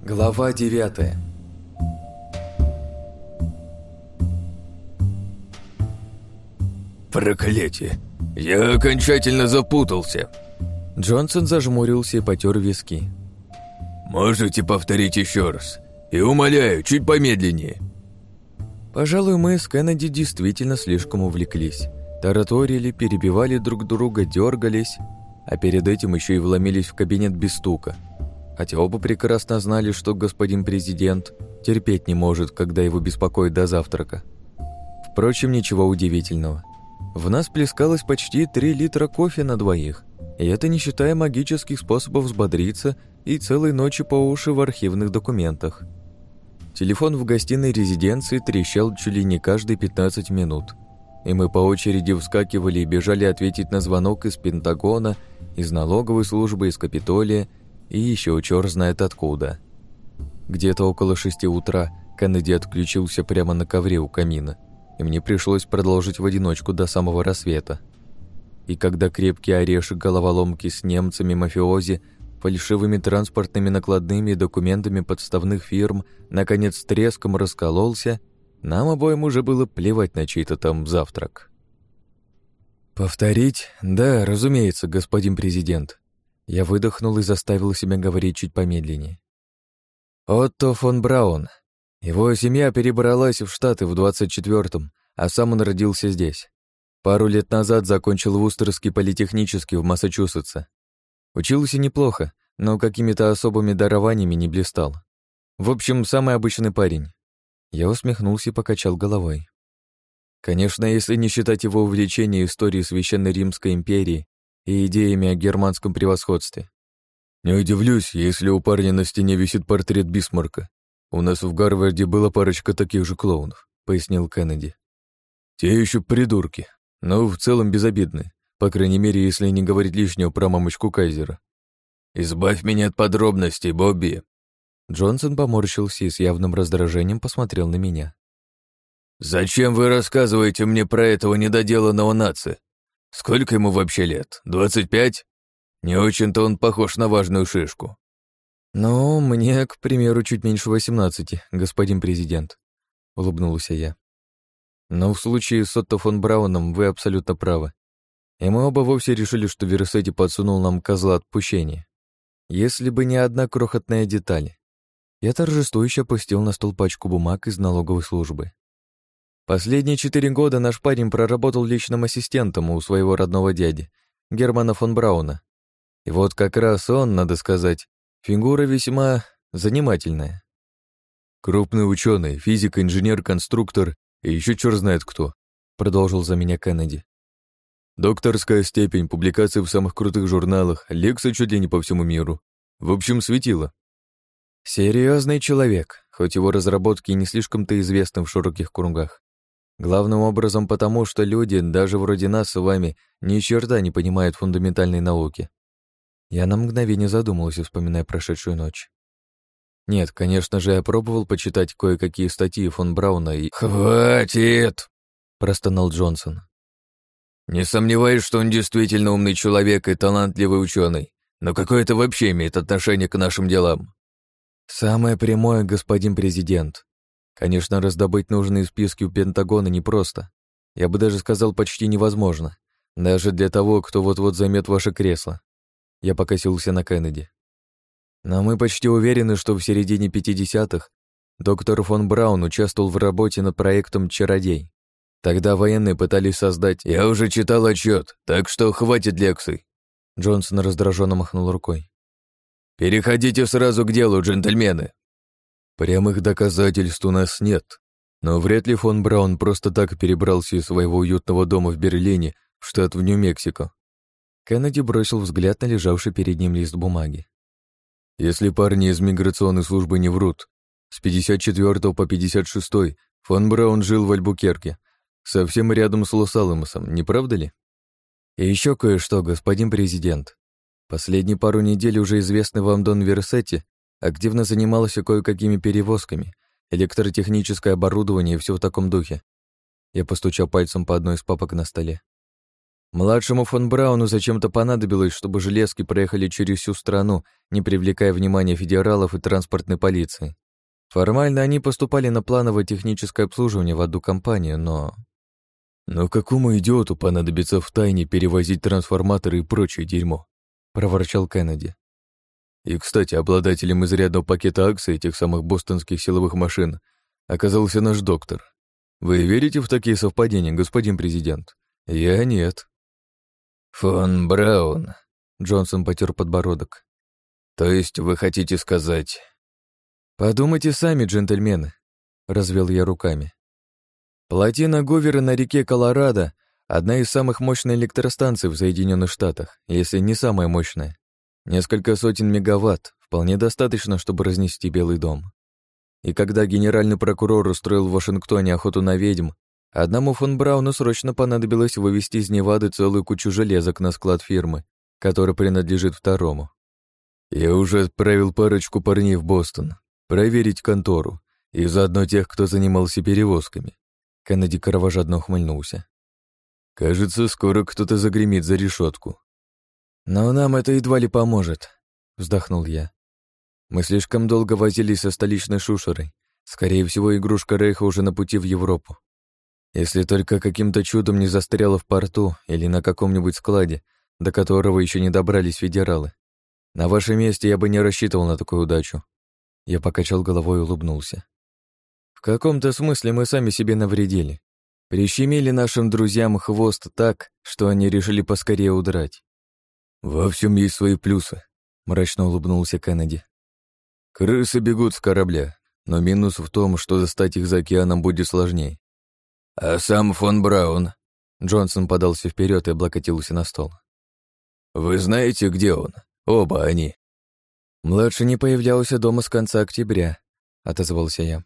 Глава 9. Проклятие! Я окончательно запутался. Джонсон зажмурился и потер виски. Можете повторить еще раз? И умоляю, чуть помедленнее. Пожалуй, мы с Кеннеди действительно слишком увлеклись. Тараторили, перебивали друг друга, дергались, а перед этим еще и вломились в кабинет без стука. Хотя оба прекрасно знали, что господин президент терпеть не может, когда его беспокоят до завтрака. Впрочем, ничего удивительного. В нас плескалось почти 3 литра кофе на двоих, и это не считая магических способов взбодриться и целой ночи по уши в архивных документах. Телефон в гостиной резиденции трещал чуть ли не каждые 15 минут, и мы по очереди вскакивали и бежали ответить на звонок из Пентагона, из налоговой службы, из Капитолия и еще черт знает откуда. Где-то около 6 утра Кеннеди отключился прямо на ковре у камина, и мне пришлось продолжить в одиночку до самого рассвета. И когда крепкий орешек головоломки с немцами-мафиози, фальшивыми транспортными накладными и документами подставных фирм наконец с треском раскололся, нам обоим уже было плевать на чей-то там завтрак. «Повторить? Да, разумеется, господин президент». Я выдохнул и заставил себя говорить чуть помедленнее. Отто фон Браун. Его семья перебралась в Штаты в 24-м, а сам он родился здесь. Пару лет назад закончил Вустерский политехнический в Массачусетсе. Учился неплохо, но какими-то особыми дарованиями не блистал. В общем, самый обычный парень. Я усмехнулся и покачал головой. Конечно, если не считать его увлечения историей Священной Римской империи и идеями о германском превосходстве. Не удивлюсь, если у парня на стене висит портрет Бисмарка. У нас в Гарварде была парочка таких же клоунов, пояснил Кеннеди. Те еще придурки, но в целом безобидны, по крайней мере, если не говорить лишнего про мамочку Кайзера. «Избавь меня от подробностей, Бобби!» Джонсон поморщился и с явным раздражением посмотрел на меня. «Зачем вы рассказываете мне про этого недоделанного наци? Сколько ему вообще лет? 25? Не очень-то он похож на важную шишку». «Ну, мне, к примеру, чуть меньше 18, господин президент», — улыбнулся я. «Но в случае с Отто фон Брауном вы абсолютно правы. И мы оба вовсе решили, что Версетти подсунул нам козла отпущения. Если бы не одна крохотная деталь». Я торжествующе опустил на стол пачку бумаг из налоговой службы. Последние 4 года наш парень проработал личным ассистентом у своего родного дяди, Германа фон Брауна. И вот как раз он, надо сказать, фигура весьма занимательная. «Крупный ученый, физик, инженер, конструктор и еще черт знает кто», продолжил за меня Кеннеди. «Докторская степень, публикации в самых крутых журналах, лекции чуть ли не по всему миру. В общем, светило». Серьезный человек, хоть его разработки и не слишком-то известны в широких кругах. Главным образом потому, что люди, даже вроде нас с вами, ни черта не понимают фундаментальной науки. Я на мгновение задумался, вспоминая прошедшую ночь. Нет, конечно же, я пробовал почитать кое-какие статьи фон Брауна и... «Хватит!» — простонал Джонсон. «Не сомневаюсь, что он действительно умный человек и талантливый ученый, но какое это вообще имеет отношение к нашим делам?» «Самое прямое, господин президент. Конечно, раздобыть нужные списки у Пентагона непросто. Я бы даже сказал, почти невозможно. Даже для того, кто вот-вот займет ваше кресло». Я покосился на Кеннеди. «Но мы почти уверены, что в середине 50-х доктор фон Браун участвовал в работе над проектом «Чародей». Тогда военные пытались создать... «Я уже читал отчет, так что хватит лекций». Джонсон раздраженно махнул рукой. «Переходите сразу к делу, джентльмены». Прямых доказательств у нас нет, но вряд ли фон Браун просто так перебрался из своего уютного дома в Берлине в штат в Нью-Мексико. Кеннеди бросил взгляд на лежавший перед ним лист бумаги. Если парни из миграционной службы не врут, с 54 по 56 фон Браун жил в Альбукерке, совсем рядом с Лос-Аламосом, не правда ли? И еще кое-что, господин президент. Последние пару недель уже известный вам Дон Версетти активно занимался кое-какими перевозками, электротехническое оборудование и все в таком духе. Я постучал пальцем по одной из папок на столе. Младшему фон Брауну зачем-то понадобилось, чтобы железки проехали через всю страну, не привлекая внимания федералов и транспортной полиции. Формально они поступали на плановое техническое обслуживание в одну компанию, но... «Но какому идиоту понадобится втайне перевозить трансформаторы и прочее дерьмо?» — проворчал Кеннеди. «И, кстати, обладателем изрядного пакета акций этих самых бостонских силовых машин оказался наш доктор. Вы верите в такие совпадения, господин президент? Я нет». «Фон Браун», — Джонсон потер подбородок. «То есть вы хотите сказать...» «Подумайте сами, джентльмены», — развел я руками. Плотина Гувера на реке Колорадо — одна из самых мощных электростанций в Соединенных Штатах, если не самая мощная. Несколько сотен мегаватт, вполне достаточно, чтобы разнести Белый дом. И когда генеральный прокурор устроил в Вашингтоне охоту на ведьм, одному фон Брауну срочно понадобилось вывести из Невады целую кучу железок на склад фирмы, который принадлежит второму. «Я уже отправил парочку парней в Бостон проверить контору и заодно тех, кто занимался перевозками». Кеннеди кровожадно ухмыльнулся. «Кажется, скоро кто-то загремит за решетку». «Но нам это едва ли поможет», — вздохнул я. «Мы слишком долго возились со столичной шушерой. Скорее всего, игрушка Рейха уже на пути в Европу. Если только каким-то чудом не застряла в порту или на каком-нибудь складе, до которого еще не добрались федералы. На вашем месте я бы не рассчитывал на такую удачу». Я покачал головой и улыбнулся. «В каком-то смысле мы сами себе навредили. Прищемили нашим друзьям хвост так, что они решили поскорее удрать». «Во всем есть свои плюсы», — мрачно улыбнулся Кеннеди. «Крысы бегут с корабля, но минус в том, что достать их за океаном будет сложнее». «А сам фон Браун?» Джонсон подался вперед и облокотился на стол. «Вы знаете, где он? Оба они». «Младший не появлялся дома с конца октября», — отозвался я.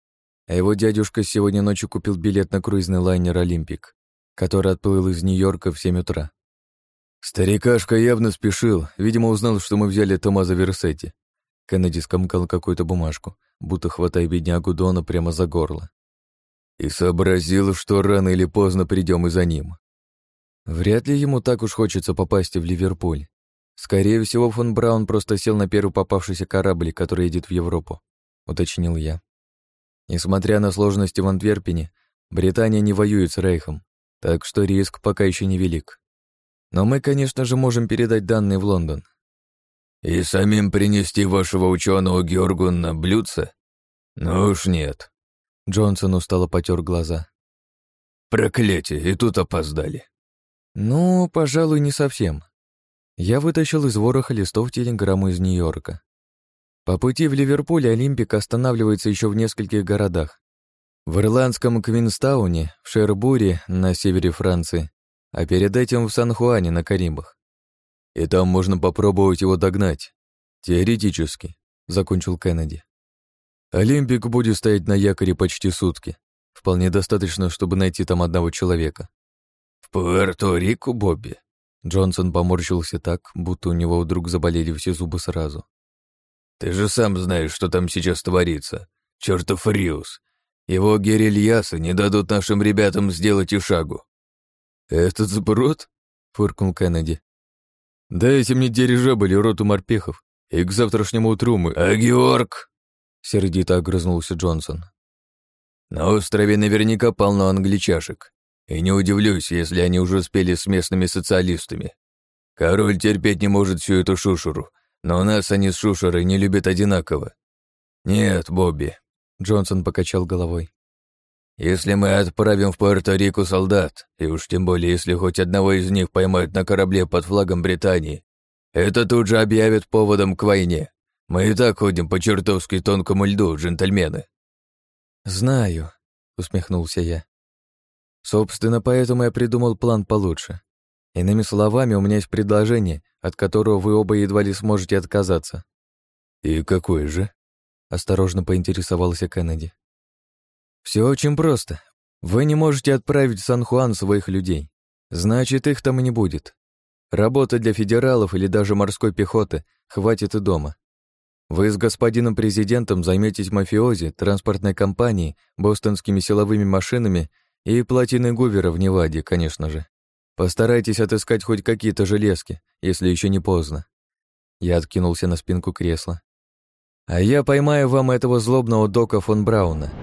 А его дядюшка сегодня ночью купил билет на круизный лайнер «Олимпик», который отплыл из Нью-Йорка в 7 утра. Старикашка явно спешил, видимо, узнал, что мы взяли Томазо Версетти. Кеннеди скомкал какую-то бумажку, будто хватая беднягу Дона прямо за горло. И сообразил, что рано или поздно придем и за ним. Вряд ли ему так уж хочется попасть в Ливерпуль. Скорее всего, фон Браун просто сел на первый попавшийся корабль, который едет в Европу, уточнил я. Несмотря на сложности в Антверпене, Британия не воюет с Рейхом, так что риск пока еще невелик. Но мы, конечно же, можем передать данные в Лондон. И самим принести вашего ученого Георгу на блюдце? Ну уж нет. Джонсон устало потер глаза. Проклятие, и тут опоздали. Ну, пожалуй, не совсем. Я вытащил из вороха листов телеграмму из Нью-Йорка. По пути в Ливерпуль Олимпик останавливается еще в нескольких городах. В ирландском Квинстауне, в Шербуре на севере Франции, а перед этим в Сан-Хуане на Карибах. И там можно попробовать его догнать. Теоретически, закончил Кеннеди. Олимпик будет стоять на якоре почти сутки. Вполне достаточно, чтобы найти там одного человека. В Пуэрто-Рико, Бобби? Джонсон поморщился так, будто у него вдруг заболели все зубы сразу. Ты же сам знаешь, что там сейчас творится. Чёртов Риус. Его герильясы не дадут нашим ребятам сделать и шагу. «Этот сброд?» — фыркнул Кеннеди. «Дайте мне дирижабль и роту морпехов, и к завтрашнему утру мы...» «А Георг?» — сердито огрызнулся Джонсон. «На острове наверняка полно англичашек, и не удивлюсь, если они уже успели с местными социалистами. Король терпеть не может всю эту шушеру, но нас они с шушерой не любят одинаково. Нет, Бобби», — Джонсон покачал головой. «Если мы отправим в Пуэрто-Рико солдат, и уж тем более, если хоть одного из них поймают на корабле под флагом Британии, это тут же объявят поводом к войне. Мы и так ходим по чертовски тонкому льду, джентльмены». «Знаю», — усмехнулся я. «Собственно, поэтому я придумал план получше. Иными словами, у меня есть предложение, от которого вы оба едва ли сможете отказаться». «И какой же?» — осторожно поинтересовался Кеннеди. «Все очень просто. Вы не можете отправить в Сан-Хуан своих людей. Значит, их там и не будет. Работы для федералов или даже морской пехоты хватит и дома. Вы с господином президентом займетесь мафиози, транспортной компанией, бостонскими силовыми машинами и плотиной Гувера в Неваде, конечно же. Постарайтесь отыскать хоть какие-то железки, если еще не поздно. Я откинулся на спинку кресла. А я поймаю вам этого злобного дока фон Брауна